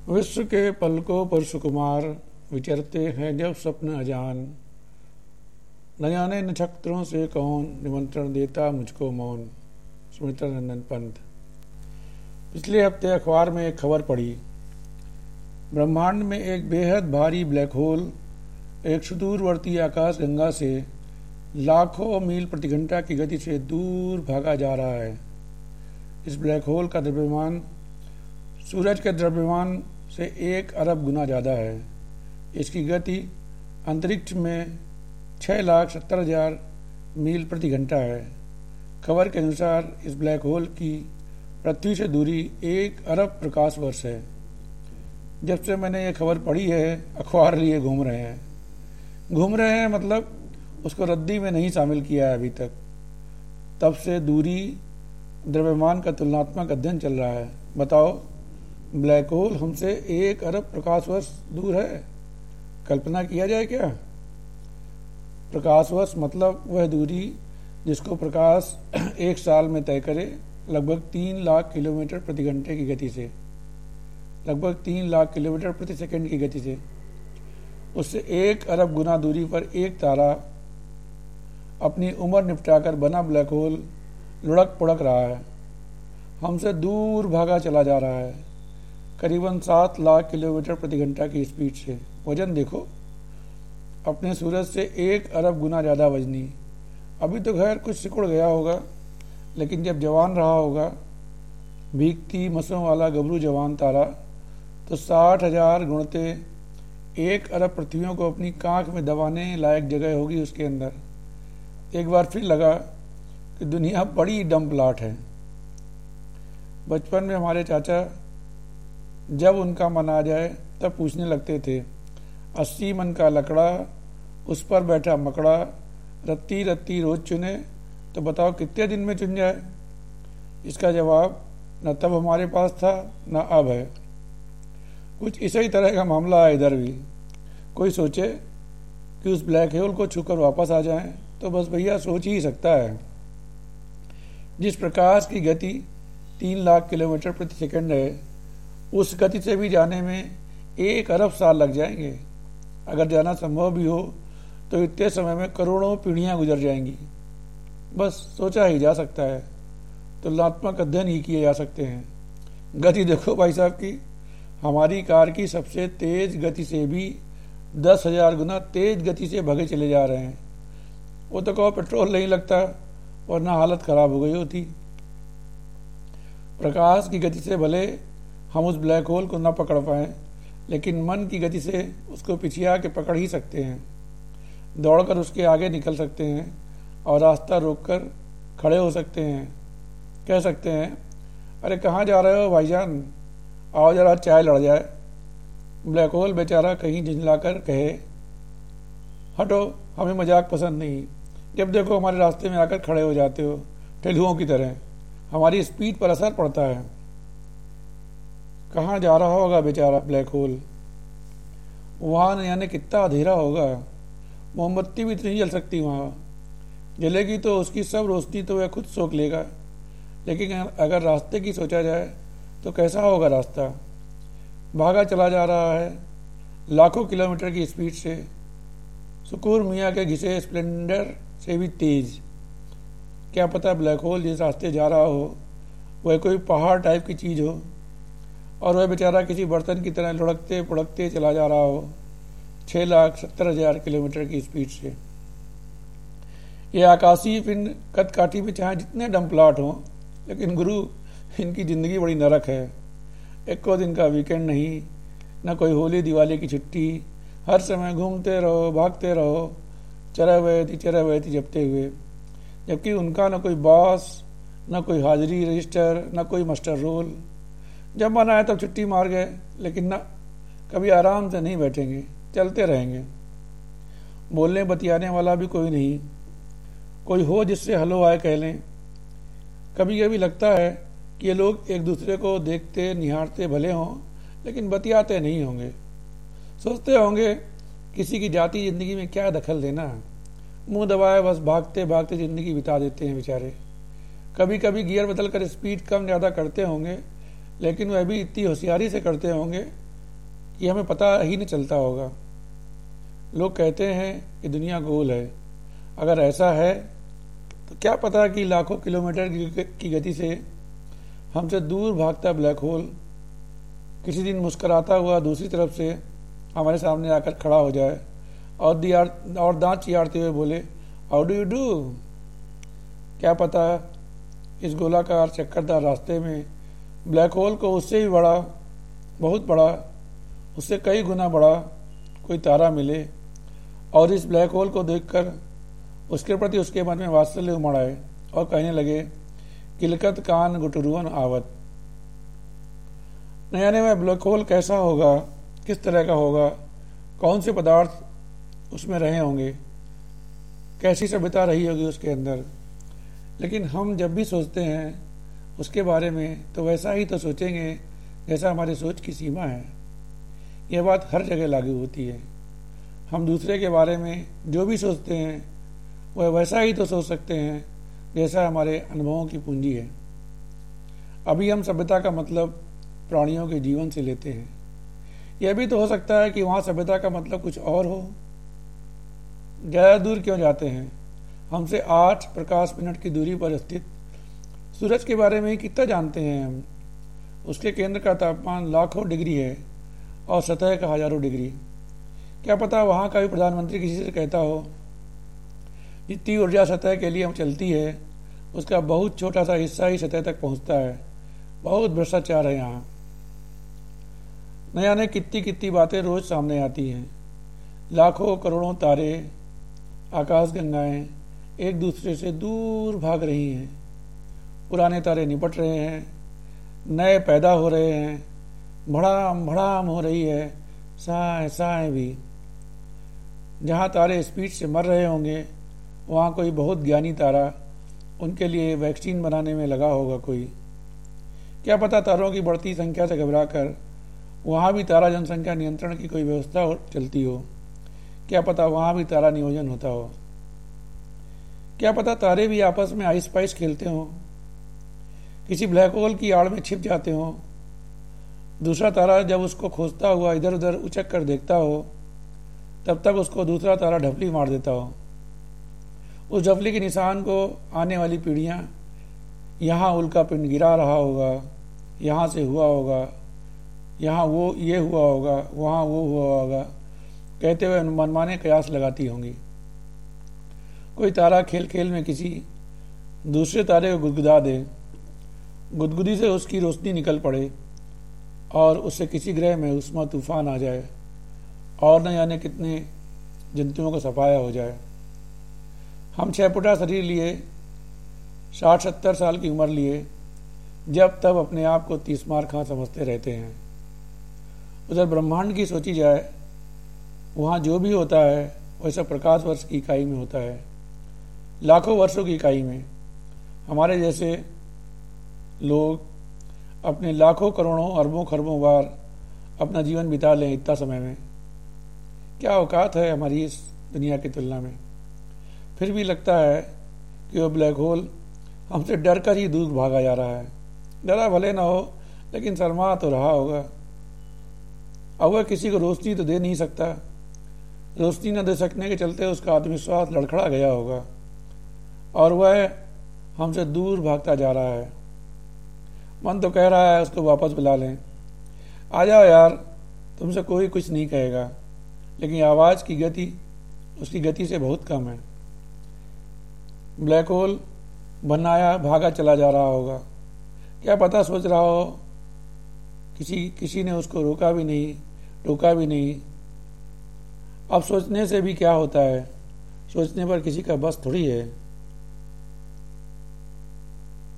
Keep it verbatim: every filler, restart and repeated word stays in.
विश्व के पलकों पर सुकुमार विचरते हैं जब स्वप्न अजान। न जाने नक्षत्रों से कौन निमंत्रण देता मुझको मौन। स्मृतिरंजन पंत। पिछले हफ्ते अखबार में एक खबर पढ़ी। ब्रह्मांड में एक बेहद भारी ब्लैक होल एक सुदूरवर्ती आकाश गंगा से लाखों मील प्रति घंटा की गति से दूर भागा जा रहा है। इस ब्लैक होल का द्रव्यमान सूरज के द्रव्यमान से एक अरब गुना ज़्यादा है। इसकी गति अंतरिक्ष में छः लाख सत्तर हजार मील प्रति घंटा है। खबर के अनुसार इस ब्लैक होल की पृथ्वी से दूरी एक अरब प्रकाश वर्ष है। जब से मैंने ये खबर पढ़ी है अखबार लिए घूम रहे हैं घूम रहे हैं मतलब उसको रद्दी में नहीं शामिल किया है अभी तक। तब से दूरी द्रव्यमान का तुलनात्मक अध्ययन चल रहा है। बताओ, ब्लैक होल हमसे एक अरब प्रकाश वर्ष दूर है। कल्पना किया जाए क्या? प्रकाश वर्ष मतलब वह दूरी जिसको प्रकाश एक साल में तय करे, लगभग तीन लाख किलोमीटर प्रति घंटे की गति से, लगभग तीन लाख किलोमीटर प्रति सेकंड की गति से। उससे एक अरब गुना दूरी पर एक तारा अपनी उम्र निपटाकर बना ब्लैक होल लुढ़क पुढ़क रहा है। हमसे दूर भागा चला जा रहा है, करीबन सात लाख किलोमीटर प्रति घंटा की स्पीड से। वजन देखो, अपने सूरज से एक अरब गुना ज़्यादा वजनी। अभी तो खैर कुछ सिकुड़ गया होगा, लेकिन जब जवान रहा होगा, भीगती मसों वाला गबरू जवान तारा, तो साठ हजार गुणते एक अरब पृथ्वियों को अपनी कांख में दबाने लायक जगह होगी उसके अंदर। एक बार फिर लगा कि दुनिया बड़ी डम प्लाट है। बचपन में हमारे चाचा जब उनका मन आ जाए तब पूछने लगते थे, अस्सी मन का लकड़ा, उस पर बैठा मकड़ा, रत्ती रत्ती रोज चुने तो बताओ कितने दिन में चुन जाए। इसका जवाब न तब हमारे पास था न अब है। कुछ इसी तरह का मामला है इधर भी। कोई सोचे कि उस ब्लैक होल को छूकर वापस आ जाएं तो बस भैया सोच ही सकता है। जिस प्रकाश की गति तीन लाख किलोमीटर प्रति सेकंड है, उस गति से भी जाने में एक अरब साल लग जाएंगे। अगर जाना संभव भी हो तो इतने समय में करोड़ों पीढ़ियां गुजर जाएंगी। बस सोचा ही जा सकता है, तुलनात्मक अध्ययन ही किए जा सकते हैं। गति देखो भाई साहब की, हमारी कार की सबसे तेज गति से भी दस हजार गुना तेज गति से भगे चले जा रहे हैं। वो तो कहो पेट्रोल नहीं लगता वरना हालत खराब हो गई होती। प्रकाश की गति से भले हम उस ब्लैक होल को न पकड़ पाएं, लेकिन मन की गति से उसको पिछिया के पकड़ ही सकते हैं। दौड़कर उसके आगे निकल सकते हैं और रास्ता रोककर खड़े हो सकते हैं। कह सकते हैं, अरे कहाँ जा रहे हो भाईजान, आओ जरा चाय लड़ जाए। ब्लैक होल बेचारा कहीं झिझलाकर कहे, हटो, हमें मजाक पसंद नहीं। जब देखो हमारे रास्ते में आकर खड़े हो जाते हो टेलुओं की तरह। हमारी स्पीड पर असर पड़ता है। कहाँ जा रहा होगा बेचारा ब्लैक होल। वहाँ न जाने कितना अंधेरा होगा, मोमबत्ती भी नहीं जल सकती वहाँ। जलेगी तो उसकी सब रोशनी तो वह खुद सोख लेगा। लेकिन अगर रास्ते की सोचा जाए तो कैसा होगा रास्ता। भागा चला जा रहा है लाखों किलोमीटर की स्पीड से, सुकूर मियाँ के घिसे स्प्लेंडर से भी तेज। क्या पता ब्लैक होल जिस रास्ते जा रहा हो वह कोई पहाड़ टाइप की चीज़ हो और वह बेचारा किसी बर्तन की तरह लुढ़कते पुढ़कते चला जा रहा हो छः लाख सत्तर हजार किलोमीटर की स्पीड से। ये आकाशीय पिंड कद काठी में चाहे जितने डम प्लाट हों, लेकिन गुरु इनकी ज़िंदगी बड़ी नरक है। एक को दिन का वीकेंड नहीं, न कोई होली दिवाली की छुट्टी। हर समय घूमते रहो, भागते रहो, चरे हुए थी चरे हुए थी जपते हुए। जबकि उनका न कोई बॉस, न कोई हाजिरी रजिस्टर, न कोई मास्टर रोल। जब मन आया तब छुट्टी मार गए, लेकिन ना कभी आराम से नहीं बैठेंगे, चलते रहेंगे। बोलने बतियाने वाला भी कोई नहीं, कोई हो जिससे हलो आए कह लें। कभी कभी लगता है कि ये लोग एक दूसरे को देखते निहारते भले हों, लेकिन बतियाते नहीं होंगे। सोचते होंगे किसी की जाती जिंदगी में क्या दखल देना, मुंह दबाए बस भागते भागते जिंदगी बिता देते हैं बेचारे। कभी कभी गियर बदल कर स्पीड कम ज़्यादा करते होंगे, लेकिन वह भी इतनी होशियारी से करते होंगे कि हमें पता ही नहीं चलता होगा। लोग कहते हैं कि दुनिया गोल है। अगर ऐसा है तो क्या पता कि लाखों किलोमीटर की गति से हमसे दूर भागता ब्लैक होल किसी दिन मुस्कराता हुआ दूसरी तरफ से हमारे सामने आकर खड़ा हो जाए और दियार और दांत चियारते हुए बोले, हाउ डू यू डू। क्या पता इस गोलाकार चक्करदार रास्ते में ब्लैक होल को उससे भी बड़ा, बहुत बड़ा, उससे कई गुना बड़ा कोई तारा मिले और इस ब्लैक होल को देखकर उसके प्रति उसके मन में वात्सल्य उमड़ आए और कहने लगे, किलकत कान गुटरुअन आवत। न जाने में ब्लैक होल कैसा होगा, किस तरह का होगा, कौन से पदार्थ उसमें रहे होंगे, कैसी सभ्यता रही होगी उसके अंदर। लेकिन हम जब भी सोचते हैं उसके बारे में तो वैसा ही तो सोचेंगे जैसा हमारी सोच की सीमा है। यह बात हर जगह लागू होती है। हम दूसरे के बारे में जो भी सोचते हैं वह वैसा ही तो सोच सकते हैं जैसा हमारे अनुभवों की पूंजी है। अभी हम सभ्यता का मतलब प्राणियों के जीवन से लेते हैं। यह भी तो हो सकता है कि वहाँ सभ्यता का मतलब कुछ और हो। ज़्यादा दूर क्यों जाते हैं? हमसे आठ प्रकाश मिनट की दूरी पर स्थित सूरज के बारे में कितना जानते हैं हम। उसके केंद्र का तापमान लाखों डिग्री है और सतह का हजारों डिग्री। क्या पता वहाँ का भी प्रधानमंत्री किसी से कहता हो, जितनी ऊर्जा सतह के लिए हम चलती है उसका बहुत छोटा सा हिस्सा ही सतह तक पहुँचता है। बहुत भ्रष्टाचार है यहाँ। न जाने कितनी कितनी बातें रोज सामने आती हैं। लाखों करोड़ों तारे, आकाशगंगाएं एक दूसरे से दूर भाग रही हैं। पुराने तारे निपट रहे हैं, नए पैदा हो रहे हैं, भड़ाम भड़ाम हो रही है साए साए भी। जहाँ तारे स्पीड से मर रहे होंगे वहाँ कोई बहुत ज्ञानी तारा उनके लिए वैक्सीन बनाने में लगा होगा कोई। क्या पता तारों की बढ़ती संख्या से घबराकर वहाँ भी तारा जनसंख्या नियंत्रण की कोई व्यवस्था चलती हो। क्या पता वहाँ भी तारा नियोजन होता हो। क्या पता तारे भी आपस में आइस पाइस खेलते हों, किसी ब्लैक होल की आड़ में छिप जाते हों। दूसरा तारा जब उसको खोजता हुआ इधर उधर उचक कर देखता हो तब तक उसको दूसरा तारा ढपली मार देता हो। उस ढपली के निशान को आने वाली पीढ़ियाँ यहाँ उल्का पिंड गिरा रहा होगा, यहाँ से हुआ होगा, यहाँ वो ये हुआ होगा, वहाँ वो हुआ होगा कहते हुए मनमाने कयास लगाती होंगी। कोई तारा खेल खेल में किसी दूसरे तारे को गुदगुदा दे, गुदगुदी से उसकी रोशनी निकल पड़े और उससे किसी ग्रह में उष्मा तूफान आ जाए और न जाने कितने जंतुओं को सफाया हो जाए। हम छह फुटा शरीर लिए, साठ सत्तर साल की उम्र लिए जब तब अपने आप को तीस मार खां समझते रहते हैं। उधर ब्रह्मांड की सोची जाए, वहाँ जो भी होता है वैसा प्रकाश वर्ष की इकाई में होता है, लाखों वर्षों की इकाई में। हमारे जैसे लोग अपने लाखों करोड़ों अरबों खरबों बार अपना जीवन बिता लें इतना समय में। क्या औकात है हमारी इस दुनिया की तुलना में। फिर भी लगता है कि वह ब्लैक होल हमसे डर कर ही दूर भागा जा रहा है। डरा भले ना हो लेकिन शर्मा तो रहा होगा। अब वह किसी को रोशनी तो दे नहीं सकता। रोशनी न दे सकने के चलते उसका आत्मविश्वास लड़खड़ा गया होगा और वह हमसे दूर भागता जा रहा है। मन तो कह रहा है उसको वापस बुला लें, आ जाओ यार, तुमसे कोई कुछ नहीं कहेगा। लेकिन आवाज़ की गति उसकी गति से बहुत कम है। ब्लैक होल बनाया भागा चला जा रहा होगा। क्या पता सोच रहा हो किसी किसी ने उसको रोका भी नहीं, टोका भी नहीं। अब सोचने से भी क्या होता है, सोचने पर किसी का बस थोड़ी है।